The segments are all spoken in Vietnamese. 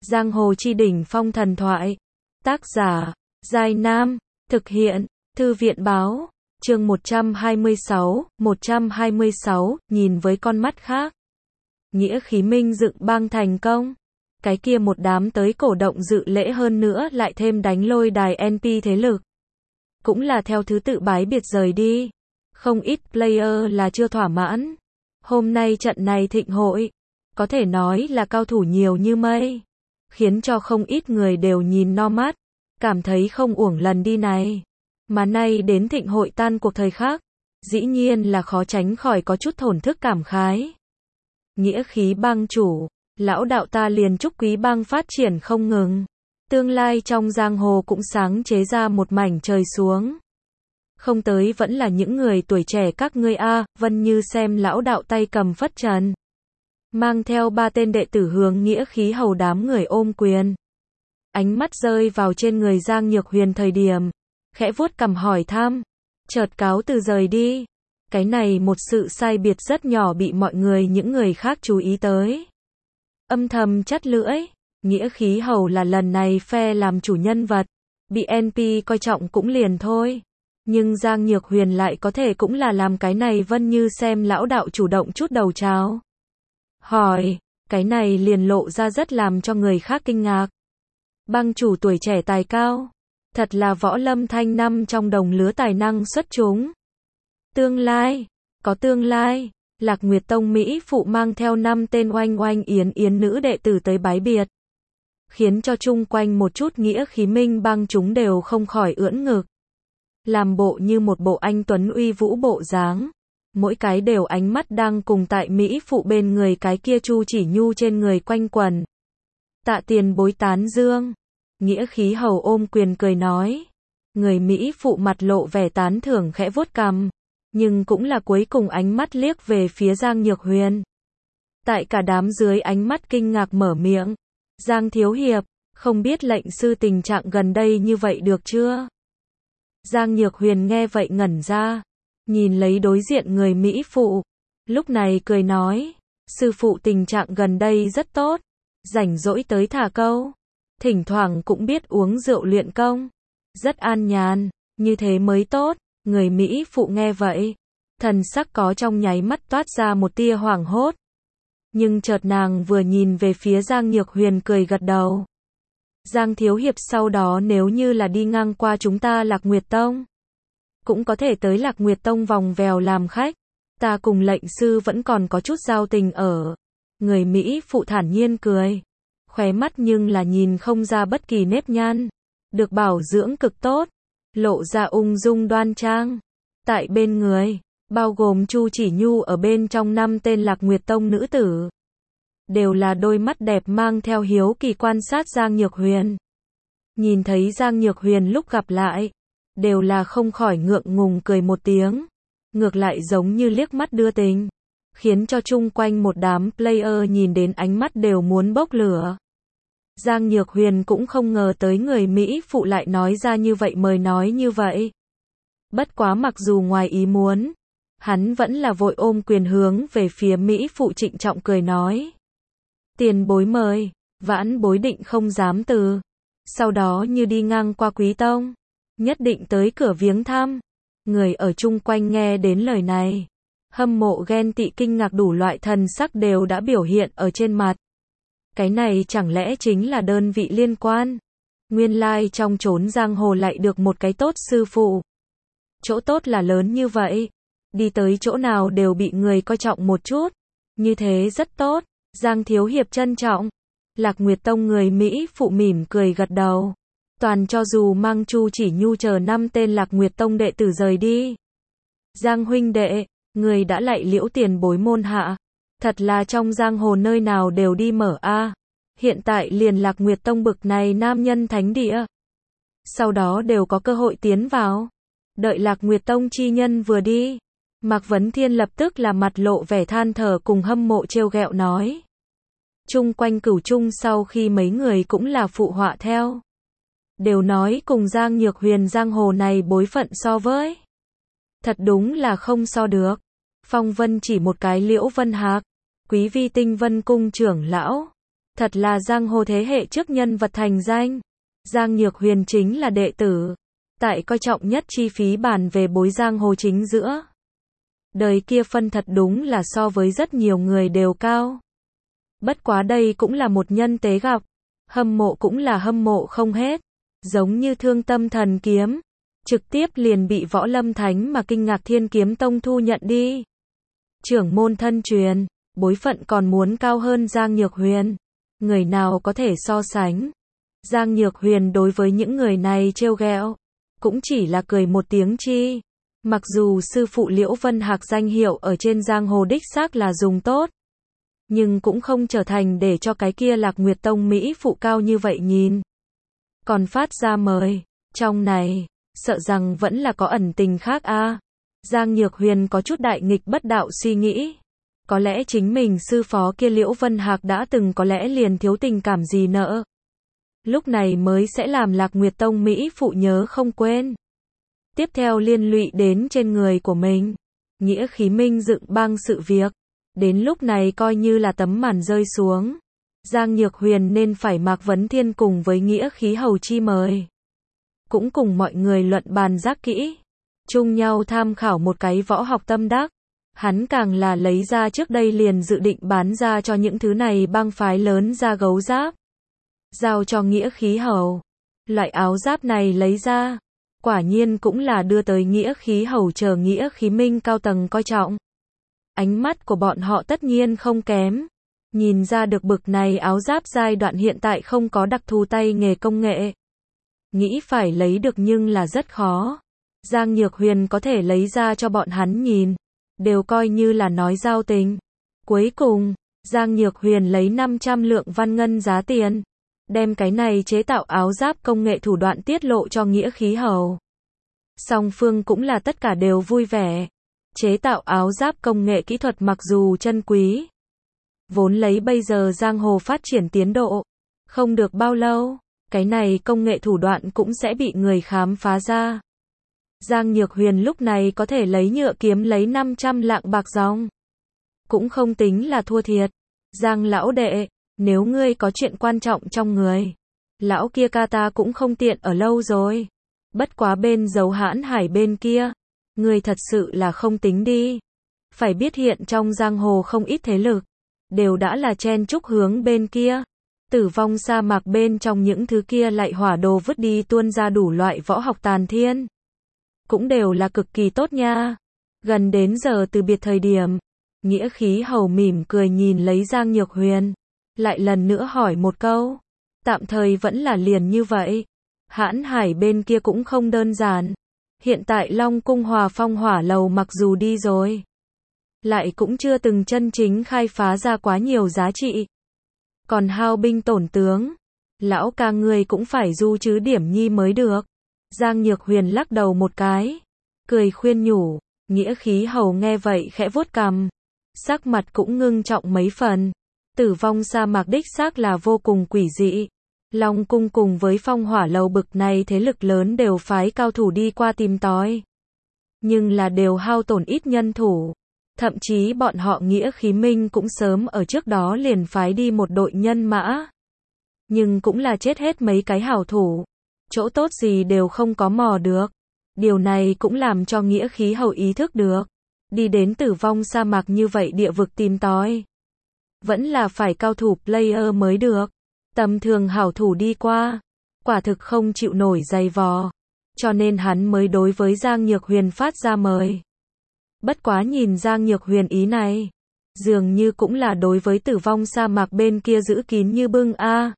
Giang hồ chi đỉnh phong thần thoại. Tác giả, Giai Nam. Thực hiện, Thư viện báo. Chương 126, nhìn với con mắt khác. Nghĩa khí minh dựng bang thành công. Cái kia một đám tới cổ động dự lễ hơn nữa lại thêm đánh lôi đài NP thế lực. Cũng là theo thứ tự bái biệt rời đi. Không ít player là chưa thỏa mãn. Hôm nay trận này thịnh hội, có thể nói là cao thủ nhiều như mây. Khiến cho không ít người đều nhìn no mắt, cảm thấy không uổng lần đi này. Mà nay đến thịnh hội tan cuộc thời khắc, dĩ nhiên là khó tránh khỏi có chút thổn thức cảm khái. Nghĩa khí bang chủ, lão đạo ta liền chúc quý bang phát triển không ngừng. Tương lai trong giang hồ cũng sáng chế ra một mảnh trời xuống. Không tới vẫn là những người tuổi trẻ các ngươi a, Vân Như xem lão đạo tay cầm phất trần. Mang theo 3 tên đệ tử hướng nghĩa khí hầu đám người ôm quyền. Ánh mắt rơi vào trên người Giang Nhược Huyền thời điểm, khẽ vuốt cằm hỏi thăm, chợt cáo từ rời đi. Cái này một sự sai biệt rất nhỏ bị mọi người những người khác chú ý tới. Âm thầm chắt lưỡi, nghĩa khí hầu là lần này phe làm chủ nhân vật, bị NP coi trọng cũng liền thôi. Nhưng Giang Nhược Huyền lại có thể cũng là làm cái này Vân Như xem lão đạo chủ động chút đầu chào. Hỏi, cái này liền lộ ra rất làm cho người khác kinh ngạc. Bang chủ tuổi trẻ tài cao, thật là võ lâm thanh năm trong đồng lứa tài năng xuất chúng. Tương lai, có tương lai, Lạc Nguyệt Tông Mỹ phụ mang theo 5 tên oanh oanh yến yến nữ đệ tử tới bái biệt. Khiến cho chung quanh một chút nghĩa khí minh bang chúng đều không khỏi ưỡn ngực. Làm bộ như một bộ anh tuấn uy vũ bộ dáng. Mỗi cái đều ánh mắt đang cùng tại Mỹ phụ bên người cái kia Chu Chỉ Nhu trên người quanh quần. Tạ tiền bối tán dương. Nghĩa khí hầu ôm quyền cười nói. Người Mỹ phụ mặt lộ vẻ tán thưởng khẽ vuốt cằm. Nhưng cũng là cuối cùng ánh mắt liếc về phía Giang Nhược Huyền. Tại cả đám dưới ánh mắt kinh ngạc mở miệng. Giang thiếu hiệp, không biết lệnh sư tình trạng gần đây như vậy được chưa? Giang Nhược Huyền nghe vậy ngẩn ra. Nhìn lấy đối diện người Mỹ phụ, lúc này cười nói, sư phụ tình trạng gần đây rất tốt, rảnh rỗi tới thả câu, thỉnh thoảng cũng biết uống rượu luyện công, rất an nhàn, như thế mới tốt. Người Mỹ phụ nghe vậy, thần sắc có trong nháy mắt toát ra một tia hoảng hốt. Nhưng chợt nàng vừa nhìn về phía Giang Nhược Huyền cười gật đầu. Giang thiếu hiệp sau đó nếu như là đi ngang qua chúng ta Lạc Nguyệt Tông, cũng có thể tới Lạc Nguyệt Tông vòng vèo làm khách. Ta cùng lệnh sư vẫn còn có chút giao tình ở. Người Mỹ phụ thản nhiên cười. Khóe mắt nhưng là nhìn không ra bất kỳ nếp nhăn. Được bảo dưỡng cực tốt. Lộ ra ung dung đoan trang. Tại bên người, bao gồm Chu Chỉ Nhu ở bên trong 5 tên Lạc Nguyệt Tông nữ tử. Đều là đôi mắt đẹp mang theo hiếu kỳ quan sát Giang Nhược Huyền. Nhìn thấy Giang Nhược Huyền lúc gặp lại, đều là không khỏi ngượng ngùng cười một tiếng. Ngược lại giống như liếc mắt đưa tình. Khiến cho chung quanh một đám player nhìn đến ánh mắt đều muốn bốc lửa. Giang Nhược Huyền cũng không ngờ tới người Mỹ phụ lại nói ra như vậy mời nói như vậy. Bất quá mặc dù ngoài ý muốn, hắn vẫn là vội ôm quyền hướng về phía Mỹ phụ trịnh trọng cười nói. Tiền bối mời, vãn bối định không dám từ. Sau đó như đi ngang qua Quý Tông, nhất định tới cửa viếng thăm. Người ở chung quanh nghe đến lời này, hâm mộ ghen tị kinh ngạc đủ loại thần sắc đều đã biểu hiện ở trên mặt. Cái này chẳng lẽ chính là đơn vị liên quan? Nguyên lai trong chốn giang hồ lại được một cái tốt sư phụ. Chỗ tốt là lớn như vậy. Đi tới chỗ nào đều bị người coi trọng một chút. Như thế rất tốt. Giang thiếu hiệp trân trọng. Lạc Nguyệt Tông người Mỹ phụ mỉm cười gật đầu. Toàn cho dù mang Chu Chỉ Nhu chờ 5 tên Lạc Nguyệt Tông đệ tử rời đi. Giang huynh đệ, người đã lạy liễu tiền bối môn hạ. Thật là trong giang hồ nơi nào đều đi mở a. Hiện tại liền Lạc Nguyệt Tông bực này nam nhân thánh địa. Sau đó đều có cơ hội tiến vào. Đợi Lạc Nguyệt Tông chi nhân vừa đi. Mạc Vấn Thiên lập tức là mặt lộ vẻ than thở cùng hâm mộ trêu ghẹo nói. Chung quanh cửu chung sau khi mấy người cũng là phụ họa theo. Đều nói cùng Giang Nhược Huyền giang hồ này bối phận so với. Thật đúng là không so được. Phong Vân chỉ một cái Liễu Vân Hạc, Quý Vi Tinh Vân cung trưởng lão, Thật là giang hồ thế hệ trước nhân vật thành danh. Giang Nhược Huyền chính là đệ tử. Tại coi trọng nhất chi phí bàn về bối giang hồ chính giữa. Đời kia phân thật đúng là so với rất nhiều người đều cao. Bất quá đây cũng là một nhân tế gặp. Hâm mộ cũng là hâm mộ không hết. Giống như Thương Tâm Thần Kiếm. Trực tiếp liền bị Võ Lâm Thánh mà Kinh Ngạc Thiên Kiếm Tông thu nhận đi. Trưởng môn thân truyền, bối phận còn muốn cao hơn Giang Nhược Huyền. Người nào có thể so sánh. Giang Nhược Huyền đối với những người này trêu ghẹo, cũng chỉ là cười một tiếng chi. Mặc dù sư phụ Liễu Vân Hạc danh hiệu ở trên giang hồ đích xác là dùng tốt, nhưng cũng không trở thành để cho cái kia Lạc Nguyệt Tông Mỹ phụ cao như vậy nhìn. Còn phát ra mời, trong này, sợ rằng vẫn là có ẩn tình khác a. Giang Nhược Huyền có chút đại nghịch bất đạo suy nghĩ. Có lẽ chính mình sư phó kia Liễu Vân Hạc đã từng có lẽ liền thiếu tình cảm gì nợ. Lúc này mới sẽ làm Lạc Nguyệt Tông Mỹ phụ nhớ không quên. Tiếp theo liên lụy đến trên người của mình. Nghĩa Khí Minh dựng bang sự việc. Đến lúc này coi như là tấm màn rơi xuống. Giang Nhược Huyền nên phải Mạc Vấn Thiên cùng với Nghĩa Khí hầu chi mời. Cũng cùng mọi người luận bàn giác kỹ. Chung nhau tham khảo một cái võ học tâm đắc. Hắn càng là lấy ra trước đây liền dự định bán ra cho những thứ này bang phái lớn ra gấu giáp. Giao cho Nghĩa Khí hầu. Loại áo giáp này lấy ra. Quả nhiên cũng là đưa tới Nghĩa Khí hầu chờ Nghĩa Khí Minh cao tầng coi trọng. Ánh mắt của bọn họ tất nhiên không kém. Nhìn ra được bực này áo giáp giai đoạn hiện tại không có đặc thù tay nghề công nghệ. Nghĩ phải lấy được nhưng là rất khó. Giang Nhược Huyền có thể lấy ra cho bọn hắn nhìn. Đều coi như là nói giao tình. Cuối cùng, Giang Nhược Huyền lấy 500 lượng văn ngân giá tiền. Đem cái này chế tạo áo giáp công nghệ thủ đoạn tiết lộ cho Nghĩa Khí hầu. Song phương cũng là tất cả đều vui vẻ. Chế tạo áo giáp công nghệ kỹ thuật mặc dù chân quý. Vốn lấy bây giờ giang hồ phát triển tiến độ. Không được bao lâu, cái này công nghệ thủ đoạn cũng sẽ bị người khám phá ra. Giang Nhược Huyền lúc này có thể lấy nhựa kiếm lấy 500 lạng bạc dòng. Cũng không tính là thua thiệt. Giang lão đệ, nếu ngươi có chuyện quan trọng trong người, lão kia ca ta cũng không tiện ở lâu rồi. Bất quá bên Dấu Hãn Hải bên kia, ngươi thật sự là không tính đi. Phải biết hiện trong giang hồ không ít thế lực, đều đã là chen chúc hướng bên kia. Tử Vong sa mạc bên trong những thứ kia lại hỏa đồ vứt đi tuôn ra đủ loại võ học tàn thiên. Cũng đều là cực kỳ tốt nha. Gần đến giờ từ biệt thời điểm, Nghĩa Khí hầu mỉm cười nhìn lấy Giang Nhược Huyền. Lại lần nữa hỏi một câu. Tạm thời vẫn là liền như vậy. Hãn Hải bên kia cũng không đơn giản. Hiện tại Long Cung Hòa Phong Hỏa Lầu mặc dù đi rồi, lại cũng chưa từng chân chính khai phá ra quá nhiều giá trị. Còn hao binh tổn tướng, lão ca người cũng phải du chứ điểm nhi mới được. Giang Nhược Huyền lắc đầu một cái, cười khuyên nhủ. Nghĩa Khí hầu nghe vậy khẽ vuốt cằm, sắc mặt cũng ngưng trọng mấy phần. Tử Vong sa mạc đích xác là vô cùng quỷ dị. Long Cung cùng với Phong Hỏa Lầu bực này thế lực lớn đều phái cao thủ đi qua tìm tòi. Nhưng là đều hao tổn ít nhân thủ. Thậm chí bọn họ Nghĩa Khí Minh cũng sớm ở trước đó liền phái đi một đội nhân mã. Nhưng cũng là chết hết mấy cái hảo thủ. Chỗ tốt gì đều không có mò được. Điều này cũng làm cho Nghĩa Khí hầu ý thức được. Đi đến Tử Vong sa mạc như vậy địa vực tìm tòi, vẫn là phải cao thủ player mới được. Tầm thường hảo thủ đi qua, quả thực không chịu nổi dày vò. Cho nên hắn mới đối với Giang Nhược Huyền phát ra mời. Bất quá nhìn Giang Nhược Huyền ý này, dường như cũng là đối với Tử Vong sa mạc bên kia giữ kín như bưng a.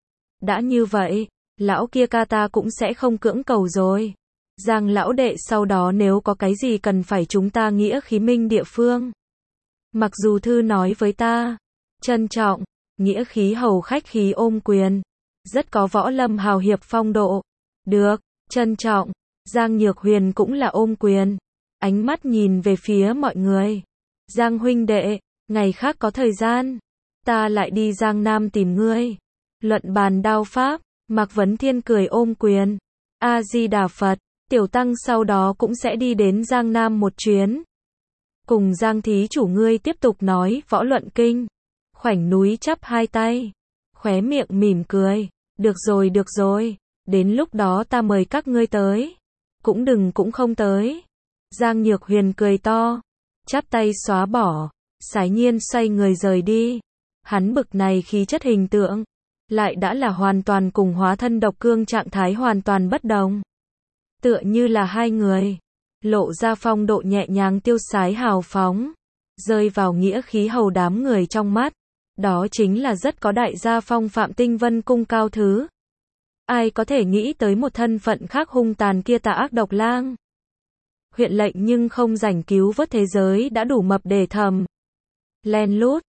Đã như vậy, lão kia ca ta cũng sẽ không cưỡng cầu rồi. Giang lão đệ sau đó nếu có cái gì cần phải chúng ta Nghĩa Khí Minh địa phương, mặc dù thư nói với ta. Trân trọng. Nghĩa Khí hầu khách khí ôm quyền. Rất có võ lâm hào hiệp phong độ. Được, trân trọng. Giang Nhược Huyền cũng là ôm quyền. Ánh mắt nhìn về phía mọi người. Giang huynh đệ, ngày khác có thời gian, ta lại đi Giang Nam tìm ngươi. Luận bàn đao pháp. Mạc Vấn Thiên cười ôm quyền. A-di-đà Phật, tiểu tăng sau đó cũng sẽ đi đến Giang Nam một chuyến. Cùng Giang thí chủ ngươi tiếp tục nói võ luận kinh. Khoảnh núi chắp hai tay. khóe miệng mỉm cười. Được rồi, đến lúc đó ta mời các ngươi tới. Cũng không tới. Giang Nhược Huyền cười to, chắp tay xóa bỏ, Sái Nhiên xoay người rời đi. Hắn bực này khí chất hình tượng, lại đã là hoàn toàn cùng hóa thân độc cương trạng thái hoàn toàn bất đồng. Tựa như là hai người, lộ ra phong độ nhẹ nhàng tiêu sái hào phóng, rơi vào nghĩa khí hầu đám người trong mắt. Đó chính là rất có đại gia phong phạm Tinh Vân Cung cao thứ. Ai có thể nghĩ tới một thân phận khác hung tàn kia tà ác độc lang. Huyện lệnh nhưng không rảnh cứu vớt thế giới đã đủ mập để thầm. Len lút.